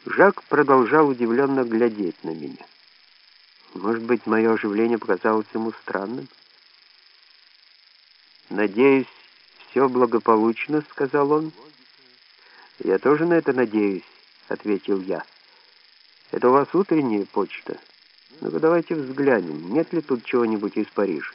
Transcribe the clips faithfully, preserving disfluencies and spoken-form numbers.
Жак продолжал удивленно глядеть на меня. Может быть, мое оживление показалось ему странным? «Надеюсь, все благополучно», — сказал он. «Я тоже на это надеюсь», — ответил я. «Это у вас утренняя почта? Ну-ка давайте взглянем, нет ли тут чего-нибудь из Парижа».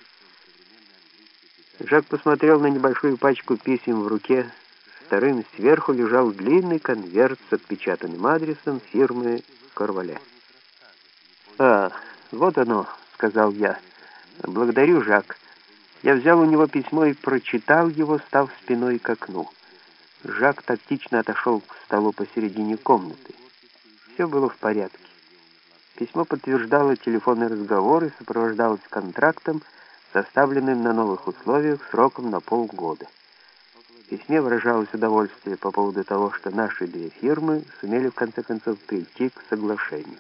Жак посмотрел на небольшую пачку писем в руке. Вторым сверху лежал длинный конверт с отпечатанным адресом фирмы Корвале. «А, вот оно», — сказал я. «Благодарю, Жак». Я взял у него письмо и прочитал его, став спиной к окну. Жак тактично отошел к столу посередине комнаты. Все было в порядке. Письмо подтверждало телефонный разговор и сопровождалось контрактом, составленным на новых условиях сроком на полгода. В письме выражалось удовольствие по поводу того, что наши две фирмы сумели в конце концов прийти к соглашению.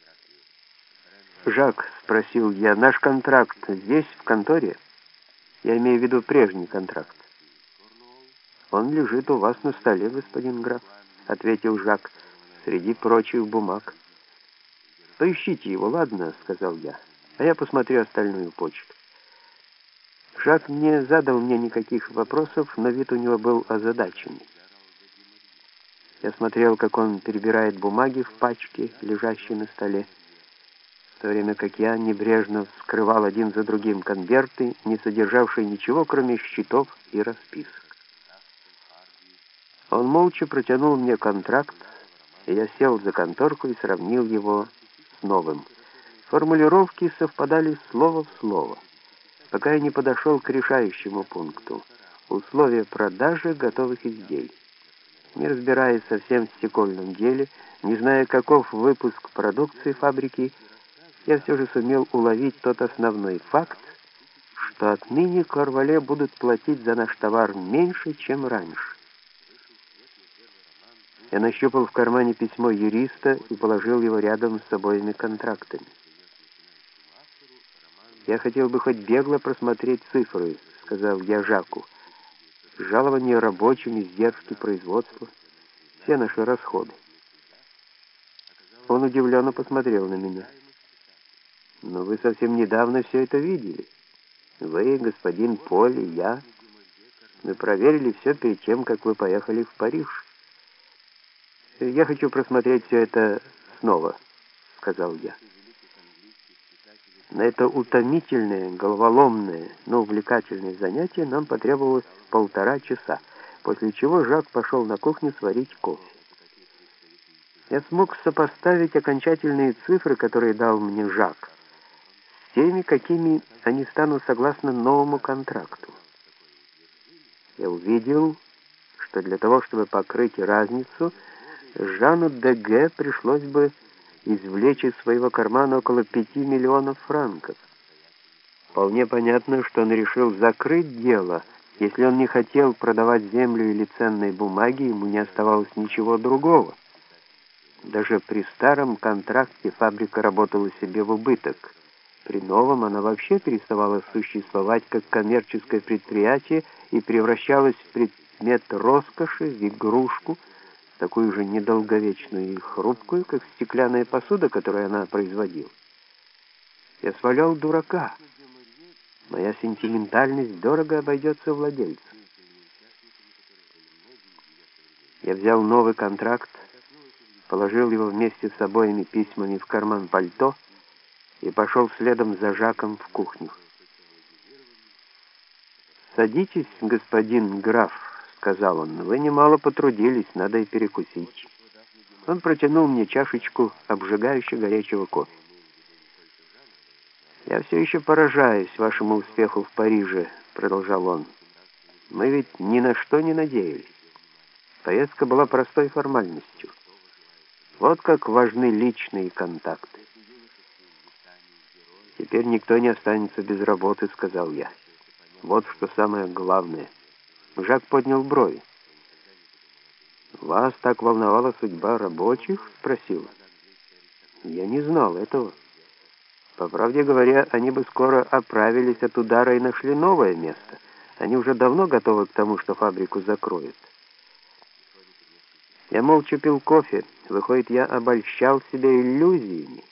«Жак», — спросил я, — «наш контракт здесь, в конторе? Я имею в виду прежний контракт». «Он лежит у вас на столе, господин граф», — ответил Жак, — «среди прочих бумаг». «Поищите его, ладно?» — сказал я, — «а я посмотрю остальную почту». Жак не задал мне никаких вопросов, но вид у него был озадаченный. Я смотрел, как он перебирает бумаги в пачке, лежащей на столе, в то время как я небрежно вскрывал один за другим конверты, не содержавшие ничего, кроме счетов и расписок. Он молча протянул мне контракт, и я сел за конторку и сравнил его с новым. Формулировки совпадали слово в слово, пока я не подошел к решающему пункту — условия продажи готовых изделий. Не разбираясь совсем в стекольном деле, не зная, каков выпуск продукции фабрики, я все же сумел уловить тот основной факт, что отныне Корвале будут платить за наш товар меньше, чем раньше. Я нащупал в кармане письмо юриста и положил его рядом с обоими контрактами. «Я хотел бы хоть бегло просмотреть цифры», — сказал я Жаку. «Жалование рабочим, издержки производства, все наши расходы». Он удивленно посмотрел на меня. «Но вы совсем недавно все это видели. Вы, господин Поль и я. Мы проверили все перед тем, как вы поехали в Париж». «Я хочу просмотреть все это снова», — сказал я. На это утомительное, головоломное, но увлекательное занятие нам потребовалось полтора часа, после чего Жак пошел на кухню сварить кофе. Я смог сопоставить окончательные цифры, которые дал мне Жак, с теми, какими они станут согласно новому контракту. Я увидел, что для того, чтобы покрыть разницу, Жану Деге пришлось бы извлечь из своего кармана около пяти миллионов франков. Вполне понятно, что он решил закрыть дело. Если он не хотел продавать землю или ценные бумаги, ему не оставалось ничего другого. Даже при старом контракте фабрика работала себе в убыток. При новом она вообще переставала существовать как коммерческое предприятие и превращалась в предмет роскоши, в игрушку, такую же недолговечную и хрупкую, как стеклянная посуда, которую она производила. Я свалял дурака. Моя сентиментальность дорого обойдется владельцу. Я взял новый контракт, положил его вместе с обоими письмами в карман пальто и пошел следом за Жаком в кухню. «Садитесь, господин граф», — сказал он, — «вы немало потрудились, надо и перекусить». Он протянул мне чашечку обжигающе горячего кофе. «Я все еще поражаюсь вашему успеху в Париже», — продолжал он. «Мы ведь ни на что не надеялись. Поездка была простой формальностью. Вот как важны личные контакты». «Теперь никто не останется без работы», — сказал я. «Вот что самое главное». Жак поднял брови. «Вас так волновала судьба рабочих?» — спросил. «Я не знал этого. По правде говоря, они бы скоро оправились от удара и нашли новое место. Они уже давно готовы к тому, что фабрику закроют». Я молча пил кофе. Выходит, я обольщал себя иллюзиями.